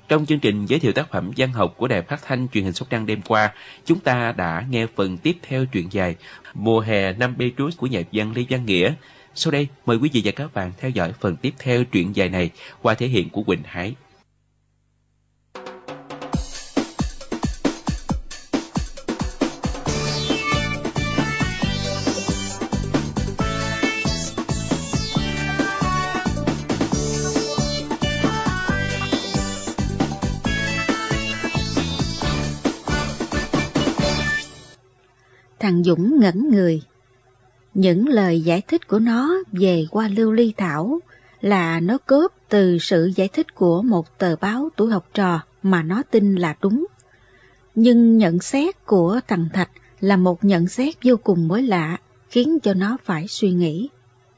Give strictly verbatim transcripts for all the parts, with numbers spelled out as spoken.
Trong chương trình giới thiệu tác phẩm văn học của Đài Phát thanh Truyền hình Sóc Trăng đêm qua, chúng ta đã nghe phần tiếp theo truyện dài Mùa hè năm Petrus của nhà văn Lê Văn Nghĩa. Sau đây, mời quý vị và các bạn theo dõi phần tiếp theo truyện dài này qua thể hiện của Quỳnh Hải. Thằng Dũng ngẩn người. Những lời giải thích của nó về Hoa Lưu Ly Thảo là nó cóp từ sự giải thích của một tờ báo tuổi học trò mà nó tin là đúng. Nhưng nhận xét của thằng Thạch là một nhận xét vô cùng mới lạ, khiến cho nó phải suy nghĩ.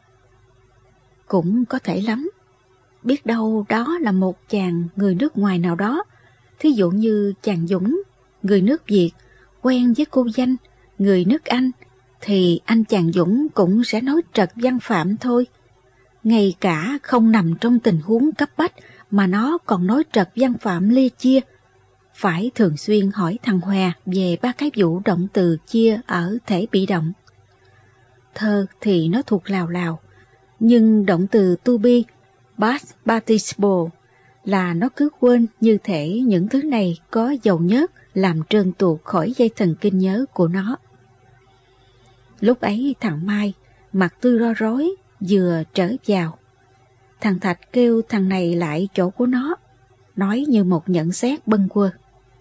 Cũng có thể lắm. Biết đâu đó là một chàng người nước ngoài nào đó, thí dụ như chàng Dũng, người nước Việt, quen với cô Danh, người nước Anh, thì anh chàng Dũng cũng sẽ nói trật văn phạm thôi. Ngay cả không nằm trong tình huống cấp bách mà nó còn nói trật văn phạm lê chia. Phải thường xuyên hỏi thằng Hòa về ba cái vụ động từ chia ở thể bị động. Thơ thì nó thuộc lào lào, nhưng động từ to be, past participle là nó cứ quên như thể những thứ này có dầu nhớt làm trơn tuột khỏi dây thần kinh nhớ của nó. Lúc ấy thằng Mai, mặt tươi ro rối, vừa trở vào. Thằng Thạch kêu thằng này lại chỗ của nó, nói như một nhận xét bâng quơ.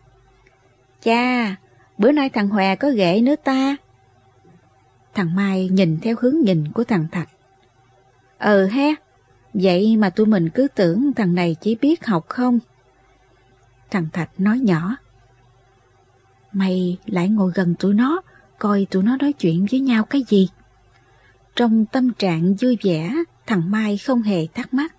Cha, bữa nay thằng Hòa có ghệ nữa ta. Thằng Mai nhìn theo hướng nhìn của thằng Thạch. Ờ ha, vậy mà tụi mình cứ tưởng thằng này chỉ biết học không. Thằng Thạch nói nhỏ. Mày lại ngồi gần tụi nó, coi tụi nó nói chuyện với nhau cái gì. Trong tâm trạng vui vẻ, thằng Mai không hề thắc mắc.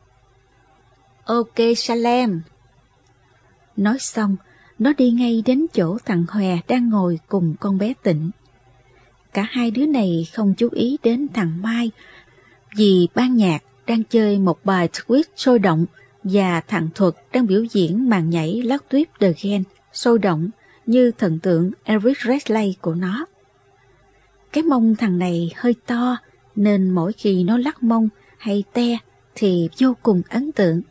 Ok Salem. Nói xong, nó đi ngay đến chỗ thằng Hòe đang ngồi cùng con bé Tịnh. Cả hai đứa này không chú ý đến thằng Mai, vì ban nhạc đang chơi một bài twist sôi động và thằng Thuật đang biểu diễn màn nhảy lắc tuyếp The Gen sôi động như thần tượng Elvis Presley của nó. Cái mông thằng này hơi to nên mỗi khi nó lắc mông hay te thì vô cùng ấn tượng.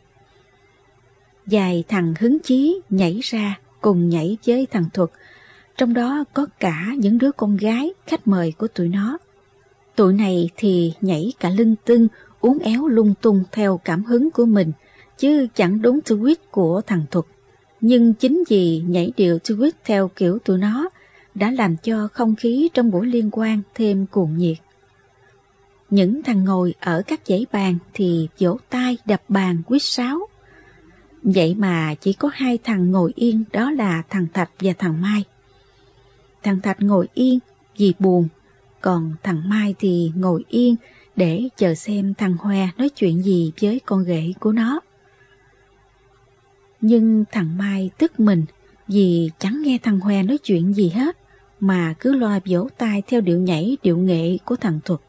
Vài thằng hứng chí nhảy ra cùng nhảy với thằng Thuật, trong đó có cả những đứa con gái khách mời của tụi nó. Tụi này thì nhảy cả lưng tưng, uốn éo lung tung theo cảm hứng của mình, chứ chẳng đúng twist của thằng Thuật. Nhưng chính vì nhảy điệu twist theo kiểu tụi nó đã làm cho không khí trong buổi liên hoan thêm cuồng nhiệt. Những thằng ngồi ở các dãy bàn thì vỗ tay đập bàn huýt sáo. Vậy mà chỉ có hai thằng ngồi yên, đó là thằng Thạch và thằng Mai. Thằng Thạch ngồi yên vì buồn, còn thằng Mai thì ngồi yên để chờ xem thằng Hoe nói chuyện gì với con ghệ của nó. Nhưng thằng Mai tức mình vì chẳng nghe thằng Hoe nói chuyện gì hết, mà cứ loa vỗ tay theo điệu nhảy điệu nghệ của thằng Thuật.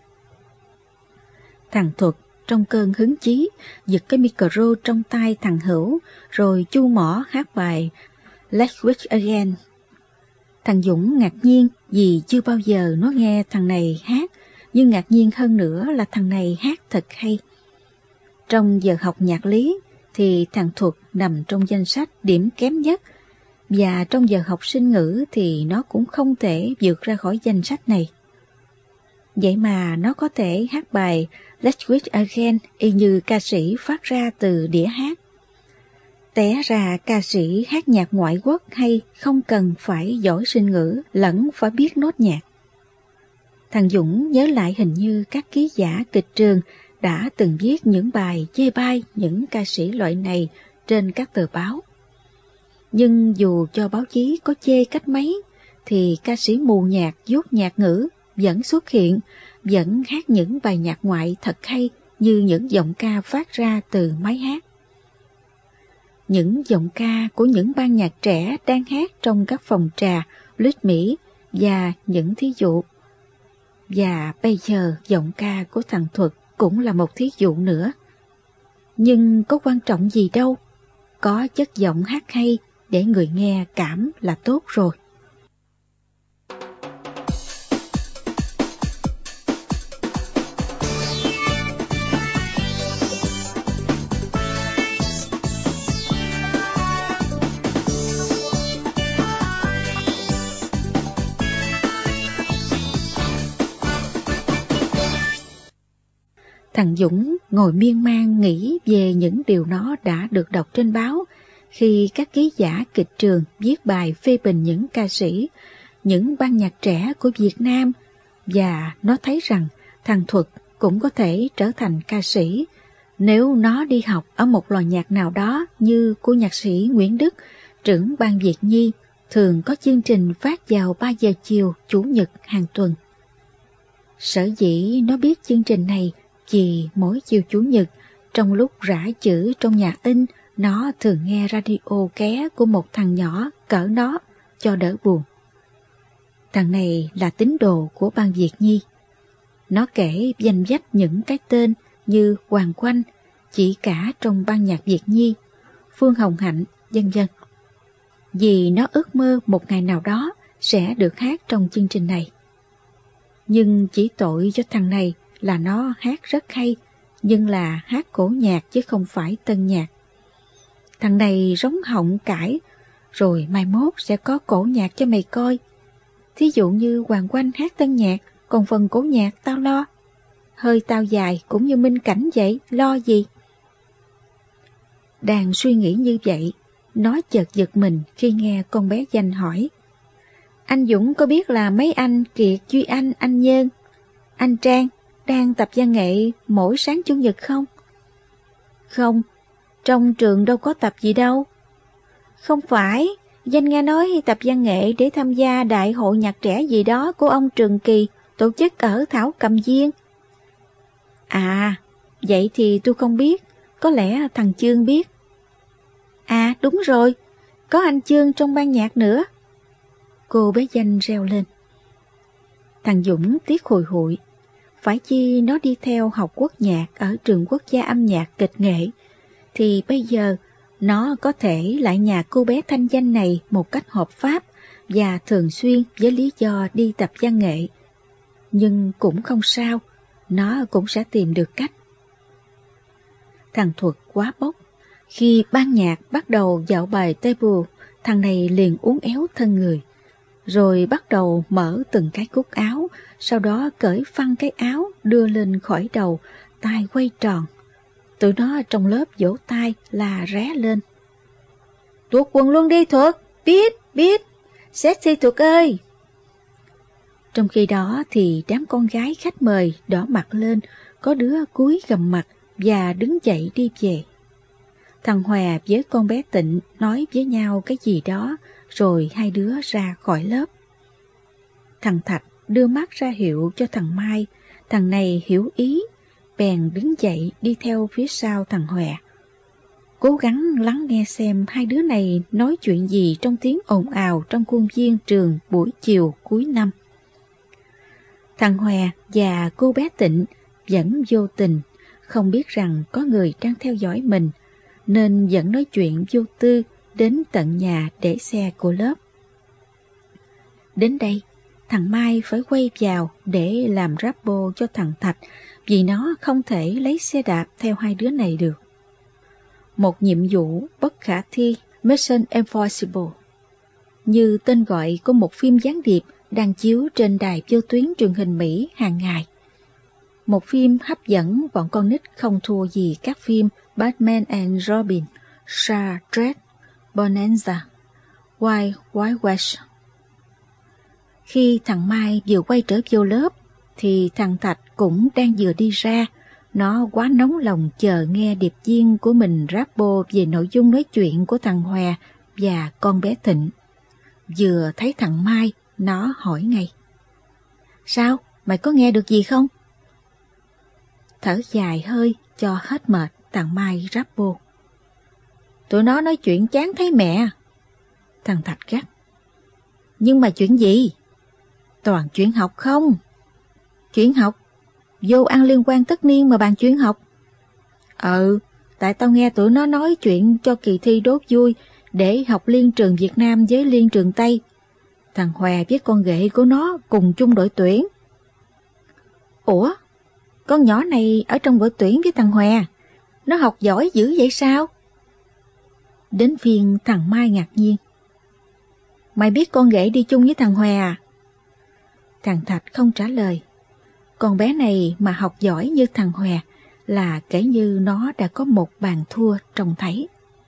Thằng Thuật trong cơn hứng chí giật cái micro trong tay thằng Hữu rồi chu mỏ hát bài Let's Wish Again. Thằng Dũng ngạc nhiên vì chưa bao giờ nó nghe thằng này hát, nhưng ngạc nhiên hơn nữa là thằng này hát thật hay. Trong giờ học nhạc lý thì thằng Thuật nằm trong danh sách điểm kém nhất, và trong giờ học sinh ngữ thì nó cũng không thể vượt ra khỏi danh sách này. Vậy mà nó có thể hát bài Let's Wish Again y như ca sĩ phát ra từ đĩa hát. Té ra ca sĩ hát nhạc ngoại quốc hay không cần phải giỏi sinh ngữ lẫn phải biết nốt nhạc. Thằng Dũng nhớ lại hình như các ký giả kịch trường đã từng viết những bài chê bai những ca sĩ loại này trên các tờ báo. Nhưng dù cho báo chí có chê cách mấy, thì ca sĩ mù nhạc dốt nhạc ngữ vẫn xuất hiện, vẫn hát những bài nhạc ngoại thật hay như những giọng ca phát ra từ máy hát. Những giọng ca của những ban nhạc trẻ đang hát trong các phòng trà, lít Mỹ và những thí dụ. Và bây giờ giọng ca của thằng Thuật cũng là một thí dụ nữa. Nhưng có quan trọng gì đâu, có chất giọng hát hay để người nghe cảm là tốt rồi. Thằng Dũng ngồi miên man nghĩ về những điều nó đã được đọc trên báo khi các ký giả kịch trường viết bài phê bình những ca sĩ, những ban nhạc trẻ của Việt Nam, và nó thấy rằng thằng Thuật cũng có thể trở thành ca sĩ nếu nó đi học ở một lò nhạc nào đó như cô nhạc sĩ Nguyễn Đức, trưởng ban Việt Nhi, thường có chương trình phát vào ba giờ chiều Chủ nhật hàng tuần. Sở dĩ nó biết chương trình này vì mỗi chiều Chủ nhật, trong lúc rã chữ trong nhà in, nó thường nghe radio ké của một thằng nhỏ cỡ nó cho đỡ buồn. Thằng này là tín đồ của ban Việt Nhi. Nó kể danh sách những cái tên như Hoàng Oanh, chị cả trong ban nhạc Việt Nhi, Phương Hồng Hạnh, vân vân. Vì nó ước mơ một ngày nào đó sẽ được hát trong chương trình này. Nhưng chỉ tội cho thằng này là nó hát rất hay, nhưng là hát cổ nhạc chứ không phải tân nhạc. Thằng này rống họng cãi, rồi mai mốt sẽ có cổ nhạc cho mày coi. Thí dụ như Hoàng Oanh hát tân nhạc, còn phần cổ nhạc tao lo. Hơi tao dài cũng như Minh Cảnh vậy, lo gì? Đang suy nghĩ như vậy, nó chợt giật mình khi nghe con bé Danh hỏi: Anh Dũng có biết là mấy anh Kiệt, Duy Anh, anh Nhơn, anh Trang đang tập văn nghệ mỗi sáng Chủ nhật không? Không, trong trường đâu có tập gì đâu. Không phải, Danh nghe nói tập văn nghệ để tham gia đại hội nhạc trẻ gì đó của ông Trường Kỳ tổ chức ở Thảo Cầm Viên. À, vậy thì tôi không biết, có lẽ thằng Chương biết. À đúng rồi, có anh Chương trong ban nhạc nữa. Cô bé Danh reo lên. Thằng Dũng tiếc hồi hụi. Phải chi nó đi theo học quốc nhạc ở trường quốc gia âm nhạc kịch nghệ, thì bây giờ nó có thể lại nhà cô bé Thanh Danh này một cách hợp pháp và thường xuyên với lý do đi tập văn nghệ. Nhưng cũng không sao, nó cũng sẽ tìm được cách. Thằng Thuật quá bốc. Khi ban nhạc bắt đầu dạo bài table, thằng này liền uốn éo thân người, rồi bắt đầu mở từng cái cúc áo, sau đó cởi phăng cái áo đưa lên khỏi đầu, tai quay tròn. Tụi nó trong lớp vỗ tay là ré lên. Tuột quần luôn đi Thuật, biết, biết, sexy Thuật ơi. Trong khi đó thì đám con gái khách mời đỏ mặt lên, có đứa cúi gằm mặt và đứng dậy đi về. Thằng Hòa với con bé Tịnh nói với nhau cái gì đó, rồi hai đứa ra khỏi lớp. Thằng Thạch đưa mắt ra hiệu cho thằng Mai, thằng này hiểu ý, bèn đứng dậy đi theo phía sau thằng Hòa. Cố gắng lắng nghe xem hai đứa này nói chuyện gì trong tiếng ồn ào trong khuôn viên trường buổi chiều cuối năm. Thằng Hòa và cô bé Tịnh vẫn vô tình, không biết rằng có người đang theo dõi mình, nên vẫn nói chuyện vô tư đến tận nhà để xe của lớp. Đến đây, thằng Mai phải quay vào để làm rappo cho thằng Thạch, vì nó không thể lấy xe đạp theo hai đứa này được. Một nhiệm vụ bất khả thi, Mission Impossible, như tên gọi của một phim gián điệp đang chiếu trên đài vô tuyến truyền hình Mỹ hàng ngày. Một phim hấp dẫn bọn con nít không thua gì các phim Batman and Robin, Star Trek, Bonanza, Wild Wild West. Khi thằng Mai vừa quay trở vô lớp, thì thằng Thạch cũng đang vừa đi ra. Nó quá nóng lòng chờ nghe điệp viên của mình rappo về nội dung nói chuyện của thằng Hòa và con bé Thịnh. Vừa thấy thằng Mai, nó hỏi ngay: Sao? Mày có nghe được gì không? Thở dài hơi cho hết mệt, thằng Mai rappo: Tụi nó nói chuyện chán thấy mẹ. Thằng Thạch gắt: Nhưng mà chuyện gì? Toàn chuyện học không? Chuyện học? Vô ăn liên quan tất niên mà bàn chuyện học. Ừ, tại tao nghe tụi nó nói chuyện cho kỳ thi đốt vui để học liên trường Việt Nam với liên trường Tây. Thằng Hòe với con ghệ của nó cùng chung đội tuyển. Ủa? Con nhỏ này ở trong đội tuyển với thằng Hòe, nó học giỏi dữ vậy sao? Đến phiên thằng Mai ngạc nhiên. Mày biết con ghệ đi chung với thằng Hòe à? Thằng Thạch không trả lời. Con bé này mà học giỏi như thằng Hòe là kể như nó đã có một bàn thua trông thấy.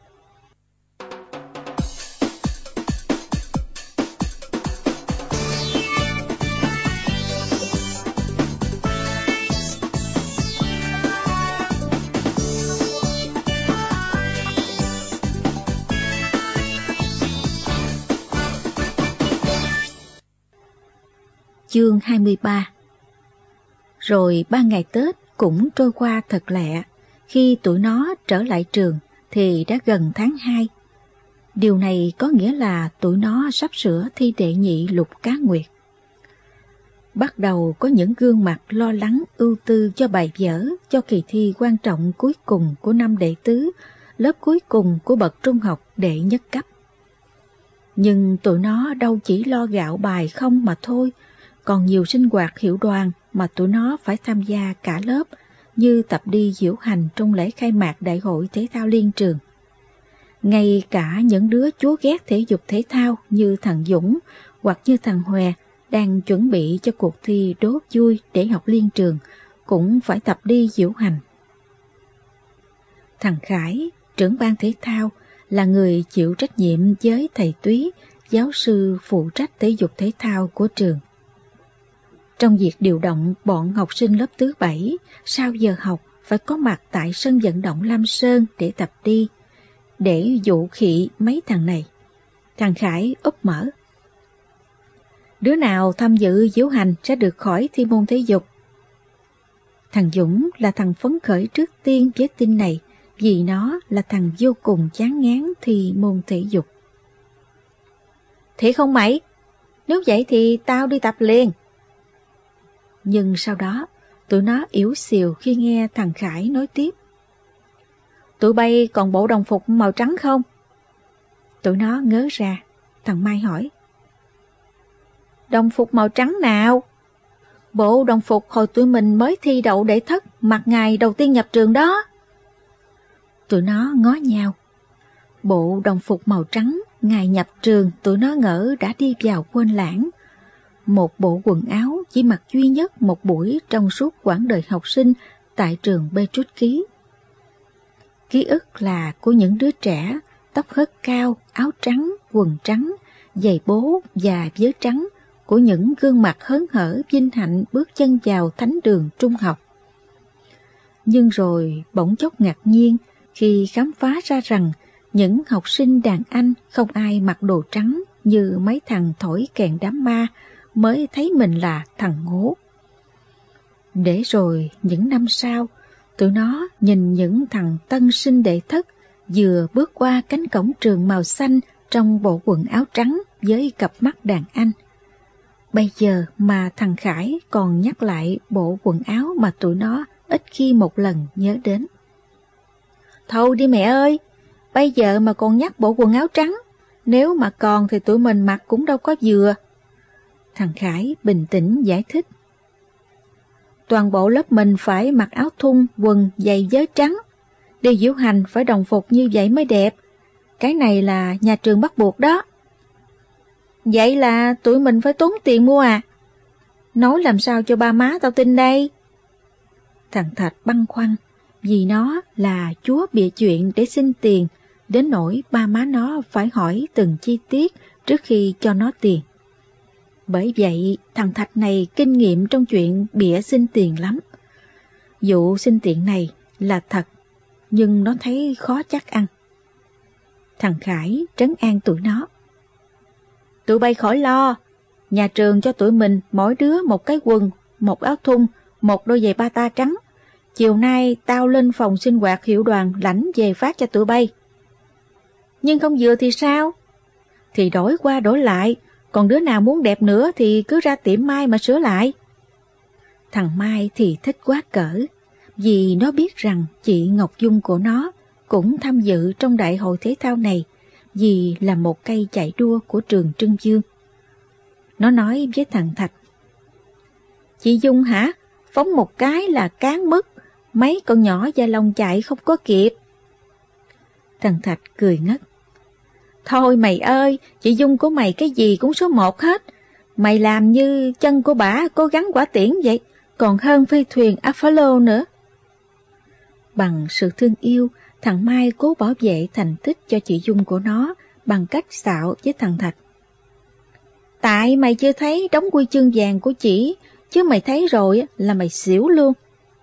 Chương hai mươi ba. Rồi ba ngày Tết cũng trôi qua thật lẹ. Khi tụi nó trở lại trường thì đã gần tháng hai. Điều này có nghĩa là tụi nó sắp sửa thi đệ nhị Lục Cá Nguyệt. Bắt đầu có những gương mặt lo lắng ưu tư cho bài vở cho kỳ thi quan trọng cuối cùng của năm đệ tứ, lớp cuối cùng của bậc trung học đệ nhất cấp. Nhưng tụi nó đâu chỉ lo gạo bài không mà thôi, còn nhiều sinh hoạt hiệu đoàn mà tụi nó phải tham gia cả lớp, như tập đi diễu hành trong lễ khai mạc Đại hội Thể thao Liên trường. Ngay cả những đứa chúa ghét thể dục thể thao như thằng Dũng hoặc như thằng Hòe đang chuẩn bị cho cuộc thi đốt vui để học liên trường cũng phải tập đi diễu hành. Thằng Khải, trưởng ban thể thao, là người chịu trách nhiệm với thầy Túy, giáo sư phụ trách thể dục thể thao của trường. Trong việc điều động bọn học sinh lớp thứ bảy sau giờ học phải có mặt tại sân vận động Lam Sơn để tập đi, để dụ khị mấy thằng này. Thằng Khải úp mở. Đứa nào tham dự diễu hành sẽ được khỏi thi môn thể dục. Thằng Dũng là thằng phấn khởi trước tiên với tin này, vì nó là thằng vô cùng chán ngán thi môn thể dục. Thiệt không mày? Nếu vậy thì tao đi tập liền. Nhưng sau đó, tụi nó yếu xìu khi nghe thằng Khải nói tiếp. Tụi bay còn bộ đồng phục màu trắng không? Tụi nó ngớ ra, thằng Mai hỏi. Đồng phục màu trắng nào? Bộ đồng phục hồi tụi mình mới thi đậu đệ thất mặc ngày đầu tiên nhập trường đó. Tụi nó ngó nhau. Bộ đồng phục màu trắng ngày nhập trường tụi nó ngỡ đã đi vào quên lãng. Một bộ quần áo chỉ mặc duy nhất một buổi trong suốt quãng đời học sinh tại trường Petrus Ký. Ký ức là của những đứa trẻ, tóc hớt cao, áo trắng, quần trắng, giày bố và vớ trắng, của những gương mặt hớn hở vinh hạnh bước chân vào thánh đường trung học. Nhưng rồi bỗng chốc ngạc nhiên khi khám phá ra rằng những học sinh đàn anh không ai mặc đồ trắng như mấy thằng thổi kèn đám ma, mới thấy mình là thằng ngố. Để rồi những năm sau, tụi nó nhìn những thằng tân sinh đệ thất vừa bước qua cánh cổng trường màu xanh trong bộ quần áo trắng với cặp mắt đàn anh. Bây giờ mà thằng Khải còn nhắc lại bộ quần áo mà tụi nó ít khi một lần nhớ đến. Thôi đi mẹ ơi, bây giờ mà còn nhắc bộ quần áo trắng, nếu mà còn thì tụi mình mặc cũng đâu có vừa. Thằng Khải bình tĩnh giải thích. Toàn bộ lớp mình phải mặc áo thun, quần, giày vớ trắng. Đi diễu hành phải đồng phục như vậy mới đẹp. Cái này là nhà trường bắt buộc đó. Vậy là tụi mình phải tốn tiền mua à? Nói làm sao cho ba má tao tin đây? Thằng Thạch băn khoăn, vì nó là chúa bịa chuyện để xin tiền, đến nỗi ba má nó phải hỏi từng chi tiết trước khi cho nó tiền. Bởi vậy, thằng Thạch này kinh nghiệm trong chuyện bịa xin tiền lắm. Vụ xin tiền này là thật, nhưng nó thấy khó chắc ăn. Thằng Khải trấn an tụi nó. Tụi bay khỏi lo, nhà trường cho tụi mình mỗi đứa một cái quần, một áo thun, một đôi giày bata trắng. Chiều nay tao lên phòng sinh hoạt hiệu đoàn lãnh về phát cho tụi bay. Nhưng không vừa thì sao? Thì đổi qua đổi lại, còn đứa nào muốn đẹp nữa thì cứ ra tiệm Mai mà sửa lại. Thằng Mai thì thích quá cỡ, vì nó biết rằng chị Ngọc Dung của nó cũng tham dự trong đại hội thể thao này vì là một cây chạy đua của trường Trưng Dương. Nó nói với thằng Thạch: "Chị Dung hả? Phóng một cái là cán mất, mấy con nhỏ da lông chạy không có kịp." Thằng Thạch cười ngất: "Thôi mày ơi, chị Dung của mày cái gì cũng số một hết. Mày làm như chân của bả cố gắng quả tiễn vậy, còn hơn phi thuyền Apollo nữa." Bằng sự thương yêu, thằng Mai cố bảo vệ thành tích cho chị Dung của nó bằng cách xạo với thằng Thạch: "Tại mày chưa thấy đống huy chương vàng của chị, chứ mày thấy rồi là mày xỉu luôn."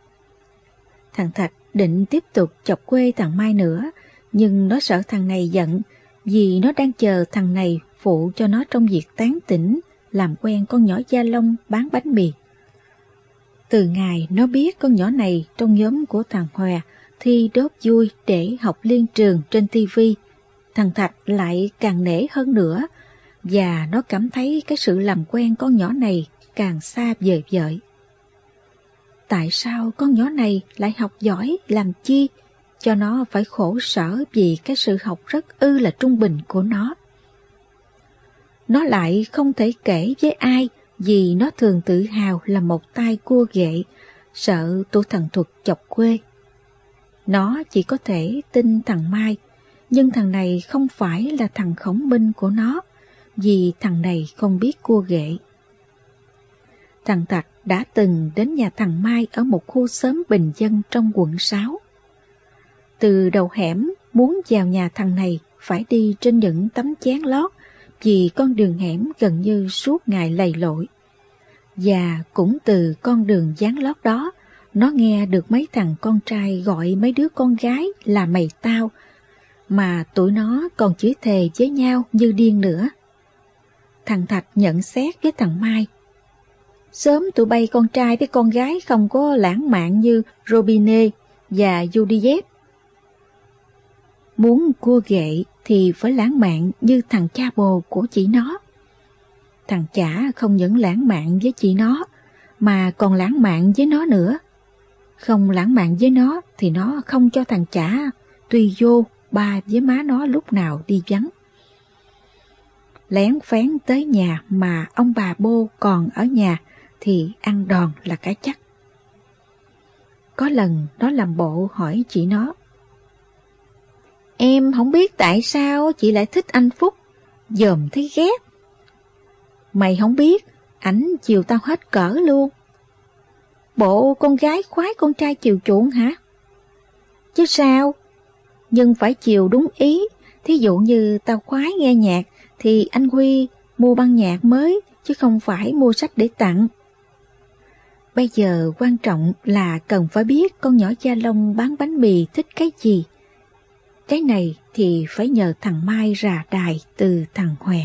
Thằng Thạch định tiếp tục chọc quê thằng Mai nữa, nhưng nó sợ thằng này giận vì nó đang chờ thằng này phụ cho nó trong việc tán tỉnh, làm quen con nhỏ da lông bán bánh mì. Từ ngày nó biết con nhỏ này trong nhóm của thằng Hòe thi đốt vui để học liên trường trên ti vi, thằng Thạch lại càng nể hơn nữa, và nó cảm thấy cái sự làm quen con nhỏ này càng xa vời vợi. Tại sao con nhỏ này lại học giỏi làm chi cho nó phải khổ sở vì cái sự học rất ư là trung bình của nó? Nó lại không thể kể với ai vì nó thường tự hào là một tay cua ghệ, sợ tụi thằng Thuật chọc quê. Nó chỉ có thể tin thằng Mai, nhưng thằng này không phải là thằng khổng binh của nó, vì thằng này không biết cua ghệ. Thằng Thạch đã từng đến nhà thằng Mai ở một khu xóm bình dân trong quận sáu. Từ đầu hẻm muốn vào nhà thằng này phải đi trên những tấm chén lót vì con đường hẻm gần như suốt ngày lầy lội. Và cũng từ con đường dán lót đó, nó nghe được mấy thằng con trai gọi mấy đứa con gái là mày tao, mà tụi nó còn chửi thề với nhau như điên nữa. Thằng Thạch nhận xét với thằng Mai: "Sớm tụi bay con trai với con gái không có lãng mạn như Robinet và Juliet. Muốn cua ghệ thì phải lãng mạn như thằng cha bồ của chị nó. Thằng chả không những lãng mạn với chị nó, mà còn lãng mạn với nó nữa. Không lãng mạn với nó thì nó không cho thằng chả tùy vô ba với má nó lúc nào đi vắng. Lén phén tới nhà mà ông bà bô còn ở nhà thì ăn đòn là cái chắc." Có lần nó làm bộ hỏi chị nó: "Em không biết tại sao chị lại thích anh Phúc, dòm thấy ghét." "Mày không biết, ảnh chiều tao hết cỡ luôn." "Bộ con gái khoái con trai chiều chuộng hả?" "Chứ sao, nhưng phải chiều đúng ý. Thí dụ như tao khoái nghe nhạc thì anh Huy mua băng nhạc mới, chứ không phải mua sách để tặng." Bây giờ quan trọng là cần phải biết con nhỏ da lông bán bánh mì thích cái gì. Cái này thì phải nhờ thằng Mai rà đài từ thằng Hòe.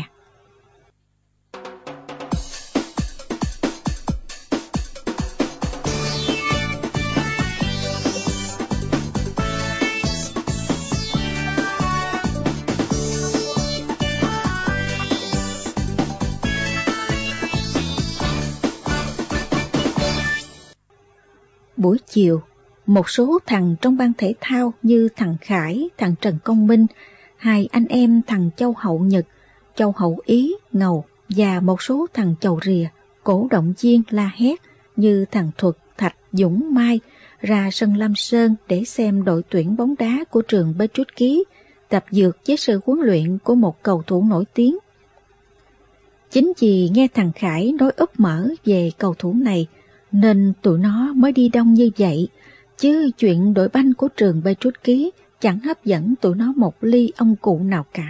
Buổi chiều, một số thằng trong ban thể thao như thằng Khải, thằng Trần Công Minh, hai anh em thằng Châu Hậu Nhật, Châu Hậu Ý, Ngầu và một số thằng Chầu Rìa, cổ động viên la hét như thằng Thuật, Thạch, Dũng, Mai ra sân Lam Sơn để xem đội tuyển bóng đá của trường Petrus Ký tập dượt với sự huấn luyện của một cầu thủ nổi tiếng. Chính vì nghe thằng Khải nói úp mở về cầu thủ này nên tụi nó mới đi đông như vậy, chứ chuyện đội banh của trường Petrus Ký chẳng hấp dẫn tụi nó một ly ông cụ nào cả.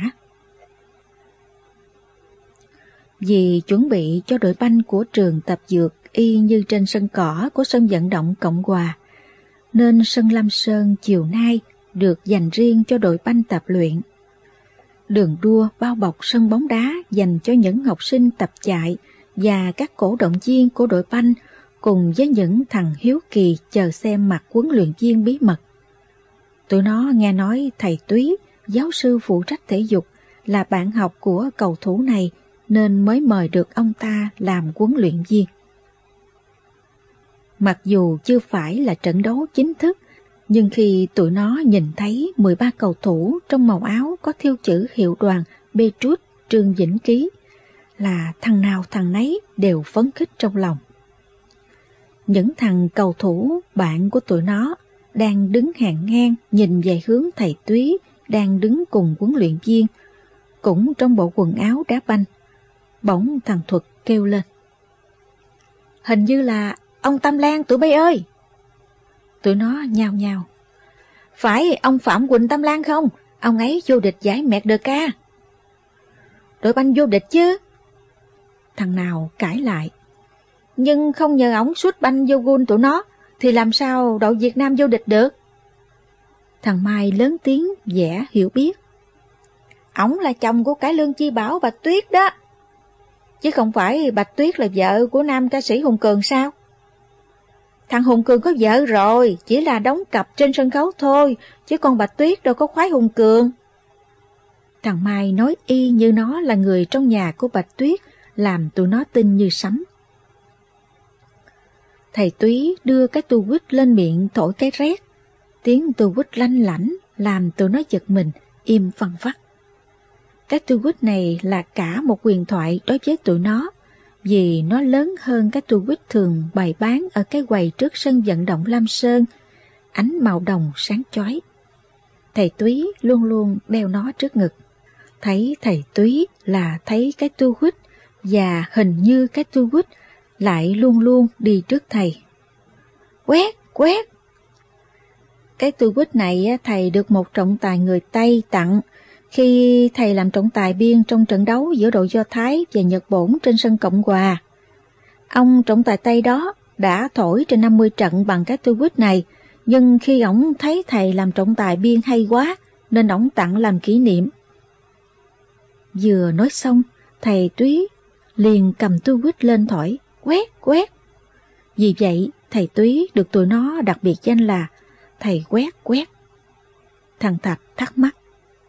Vì chuẩn bị cho đội banh của trường tập dượt y như trên sân cỏ của sân vận động Cộng Hòa, nên sân Lam Sơn chiều nay được dành riêng cho đội banh tập luyện. Đường đua bao bọc sân bóng đá dành cho những học sinh tập chạy và các cổ động viên của đội banh, cùng với những thằng hiếu kỳ chờ xem mặt huấn luyện viên bí mật. Tụi nó nghe nói thầy Túy, giáo sư phụ trách thể dục, là bạn học của cầu thủ này nên mới mời được ông ta làm huấn luyện viên. Mặc dù chưa phải là trận đấu chính thức, Nhưng khi tụi nó nhìn thấy mười ba cầu thủ trong màu áo có thêu chữ hiệu đoàn Petrus Trương Vĩnh Ký, là thằng nào thằng nấy đều phấn khích trong lòng. Những thằng cầu thủ bạn của tụi nó đang đứng hàng ngang nhìn về hướng thầy Túy đang đứng cùng huấn luyện viên, cũng trong bộ quần áo đá banh. Bỗng thằng Thuật kêu lên: "Hình như là ông Tam Lan tụi bay ơi!" Tụi nó nhao nhao: "Phải ông Phạm Quỳnh Tam Lan không? Ông ấy vô địch giải mẹt đờ ca." "Đội banh vô địch chứ?" Thằng nào cãi lại: "Nhưng không nhờ ổng sút banh vô gôn tụi nó, thì làm sao đội Việt Nam vô địch được?" Thằng Mai lớn tiếng vẻ hiểu biết: "Ổng là chồng của cải lương chi bảo Bạch Tuyết đó. Chứ không phải Bạch Tuyết là vợ của nam ca sĩ Hùng Cường sao?" "Thằng Hùng Cường có vợ rồi, chỉ là đóng cặp trên sân khấu thôi, chứ con Bạch Tuyết đâu có khoái Hùng Cường." Thằng Mai nói y như nó là người trong nhà của Bạch Tuyết, làm tụi nó tin như sấm. Thầy Túy đưa cái tu quýt lên miệng thổi cái rét. Tiếng tu quýt lanh lảnh làm tụi nó giật mình, im phăng phắc. Cái tu quýt này là cả một huyền thoại đối với tụi nó, vì nó lớn hơn cái tu quýt thường bày bán ở cái quầy trước sân vận động Lam Sơn, ánh màu đồng sáng chói. Thầy Túy luôn luôn đeo nó trước ngực. Thấy thầy Túy là thấy cái tu quýt, và hình như cái tu quýt lại luôn luôn đi trước thầy. Quét, quét! Cái tu quýt này thầy được một trọng tài người Tây tặng khi thầy làm trọng tài biên trong trận đấu giữa đội Do Thái và Nhật Bổn trên sân Cộng Hòa. Ông trọng tài Tây đó đã thổi trên năm mươi trận bằng cái tu quýt này, nhưng khi ổng thấy thầy làm trọng tài biên hay quá nên ổng tặng làm kỷ niệm. Vừa nói xong, thầy Túy liền cầm tu quýt lên thổi, quét, quét. Vì vậy, thầy Túy được tụi nó đặc biệt danh là thầy quét, quét. Thằng Thạch thắc mắc: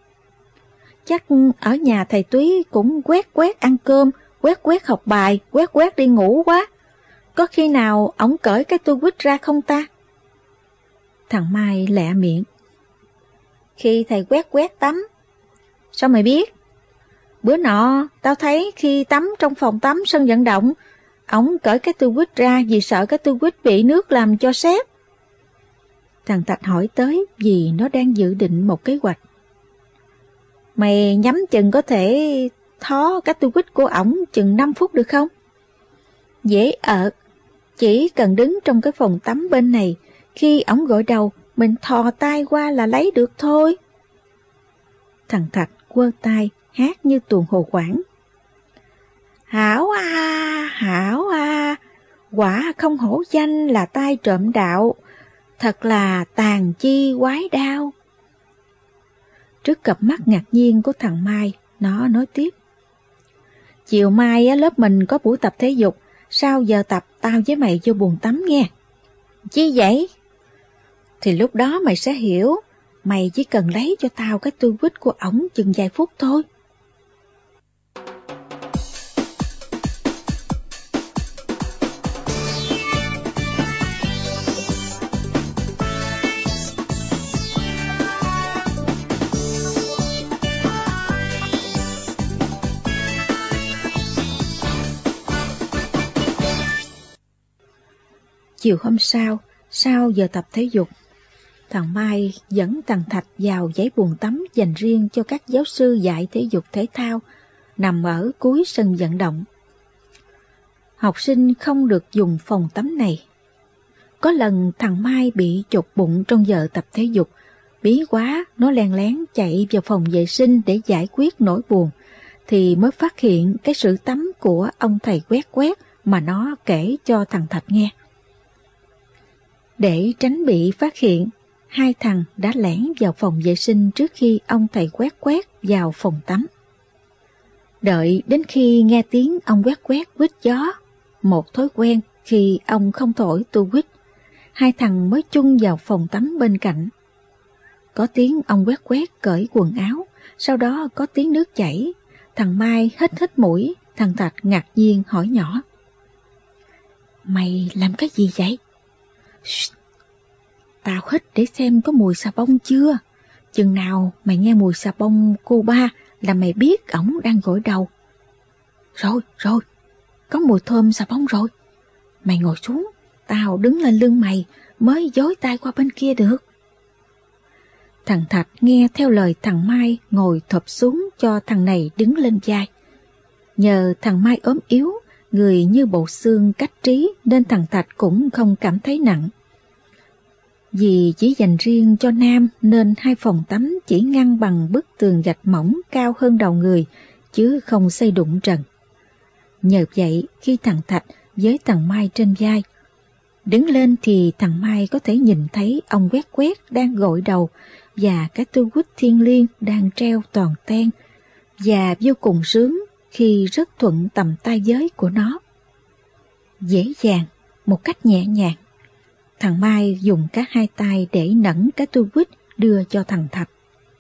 "Chắc ở nhà thầy Túy cũng quét quét ăn cơm, quét quét học bài, quét quét đi ngủ quá. Có khi nào ổng cởi cái tu quýt ra không ta?" Thằng Mai lẹ miệng: "Khi thầy quét quét tắm." "Sao mày biết?" "Bữa nọ, tao thấy khi tắm trong phòng tắm sân vận động, ổng cởi cái tu quýt ra vì sợ cái tu quýt bị nước làm cho sét." Thằng Thạch hỏi tới vì nó đang dự định một kế hoạch. "Mày nhắm chừng có thể thó cái tu quýt của ổng chừng năm phút được không?" "Dễ ợt, chỉ cần đứng trong cái phòng tắm bên này, khi ổng gọi đầu, mình thò tay qua là lấy được thôi." Thằng Thạch quơ tay hát như tuồng hồ quảng: "Hảo a, hảo a, quả không hổ danh là tay trộm đạo, thật là tàn chi quái đao." Trước cặp mắt ngạc nhiên của thằng Mai, nó nói tiếp: "Chiều mai lớp mình có buổi tập thể dục, sau giờ tập tao với mày vô bồn tắm nghe." "Chi vậy?" "Thì lúc đó mày sẽ hiểu, mày chỉ cần lấy cho tao cái tu quýt của ổng chừng vài phút thôi." Chiều hôm sau, sau giờ tập thể dục, thằng Mai dẫn thằng Thạch vào dãy bồn tắm dành riêng cho các giáo sư dạy thể dục thể thao, nằm ở cuối sân vận động. Học sinh không được dùng phòng tắm này. Có lần thằng Mai bị chột bụng trong giờ tập thể dục, bí quá nó len lén chạy vào phòng vệ sinh để giải quyết nỗi buồn, thì mới phát hiện cái sự tắm của ông thầy quét quét mà nó kể cho thằng Thạch nghe. Để tránh bị phát hiện, hai thằng đã lẻn vào phòng vệ sinh trước khi ông thầy quét quét vào phòng tắm. Đợi đến khi nghe tiếng ông quét quét quýt gió, một thói quen khi ông không thổi tu quýt, hai thằng mới chung vào phòng tắm bên cạnh. Có tiếng ông quét quét cởi quần áo, sau đó có tiếng nước chảy. Thằng Mai hít hít mũi, thằng Thạch ngạc nhiên hỏi nhỏ: "Mày làm cái gì vậy?" "Shh, tao hít để xem có mùi xà bông chưa. Chừng nào mày nghe mùi xà bông cô ba là mày biết ổng đang gội đầu. Rồi, rồi, có mùi thơm xà bông rồi. Mày ngồi xuống, tao đứng lên lưng mày mới dối tay qua bên kia được. Thằng Thạch nghe theo lời thằng Mai ngồi thụp xuống cho thằng này đứng lên vai. Nhờ thằng Mai ốm yếu, người như bộ xương cách trí nên thằng Thạch cũng không cảm thấy nặng. Vì chỉ dành riêng cho nam nên hai phòng tắm chỉ ngăn bằng bức tường gạch mỏng cao hơn đầu người, chứ không xây đụng trần. Nhờ vậy khi thằng Thạch với thằng Mai trên vai đứng lên thì thằng Mai có thể nhìn thấy ông Quét Quét đang gội đầu và cái tu quýt thiên liêng đang treo toàn ten, và vô cùng sướng khi rất thuận tầm tay giới của nó. Dễ dàng, một cách nhẹ nhàng, thằng Mai dùng cả hai tay để nẫn cái tu quýt đưa cho thằng Thạch.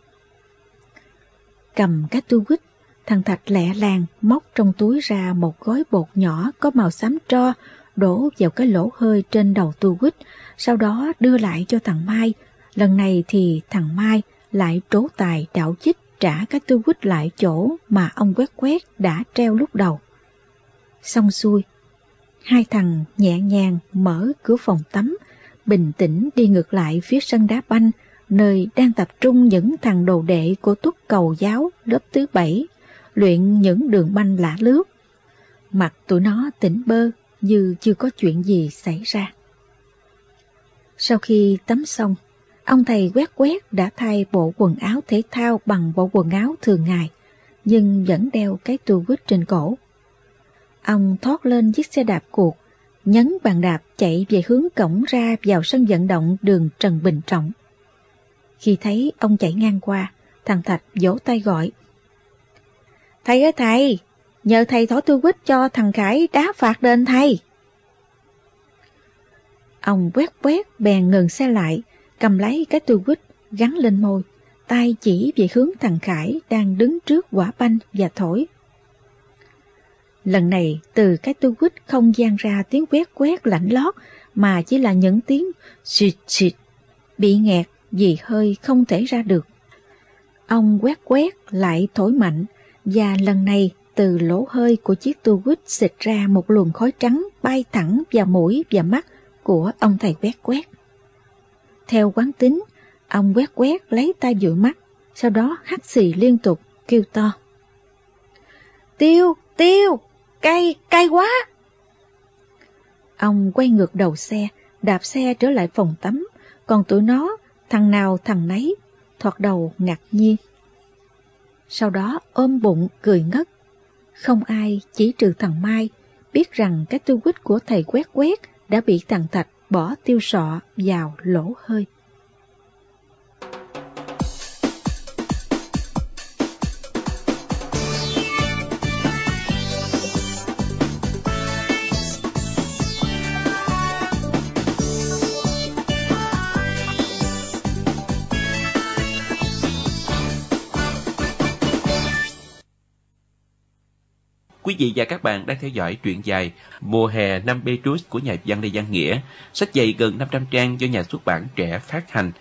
Cầm cái tu quýt, thằng Thạch lẹ làng móc trong túi ra một gói bột nhỏ có màu xám tro, đổ vào cái lỗ hơi trên đầu tu quýt, sau đó đưa lại cho thằng Mai. Lần này thì thằng Mai lại trổ tài đạo chích trả cái tu quýt lại chỗ mà ông Quét Quét đã treo lúc đầu. Xong xuôi, hai thằng nhẹ nhàng mở cửa phòng tắm, bình tĩnh đi ngược lại phía sân đá banh, nơi đang tập trung những thằng đồ đệ của Tuất Cầu giáo lớp thứ bảy, luyện những đường banh lả lướt. Mặt tụi nó tỉnh bơ như chưa có chuyện gì xảy ra. Sau khi tắm xong, ông thầy Quét Quét đã thay bộ quần áo thể thao bằng bộ quần áo thường ngày, nhưng vẫn đeo cái tu quýt trên cổ. Ông thoát lên chiếc xe đạp cuộc, nhấn bàn đạp chạy về hướng cổng ra vào sân vận động đường Trần Bình Trọng. Khi thấy ông chạy ngang qua, thằng Thạch vỗ tay gọi. Thầy ơi thầy, nhờ thầy thổi tu quýt cho thằng Khải đá phạt đền thầy. Ông Quét Quét bèn ngừng xe lại, cầm lấy cái tu quýt gắn lên môi, tay chỉ về hướng thằng Khải đang đứng trước quả banh và thổi. Lần này từ cái tu quýt không vang ra tiếng quét quét lạnh lót, mà chỉ là những tiếng xịt xịt bị nghẹt vì hơi không thể ra được. Ông Quét Quét lại thổi mạnh, và lần này từ lỗ hơi của chiếc tu quýt xịt ra một luồng khói trắng bay thẳng vào mũi và mắt của ông thầy Quét Quét. Theo quán tính, ông Quét Quét lấy tay dụi mắt, sau đó hắt xì liên tục, kêu to. Tiêu, tiêu, cay, cay quá. Ông quay ngược đầu xe, đạp xe trở lại phòng tắm, còn tụi nó, thằng nào thằng nấy, thoạt đầu ngạc nhiên. Sau đó ôm bụng cười ngất. Không ai, chỉ trừ thằng Mai, biết rằng cái tu quýt của thầy Quét Quét đã bị thằng Thạch bỏ tiêu sọ vào lỗ hơi. Quý vị và các bạn đang theo dõi truyện dài Mùa hè năm Petrus của nhà văn Lê Văn Nghĩa, sách dày gần năm trăm trang do nhà xuất bản Trẻ phát hành.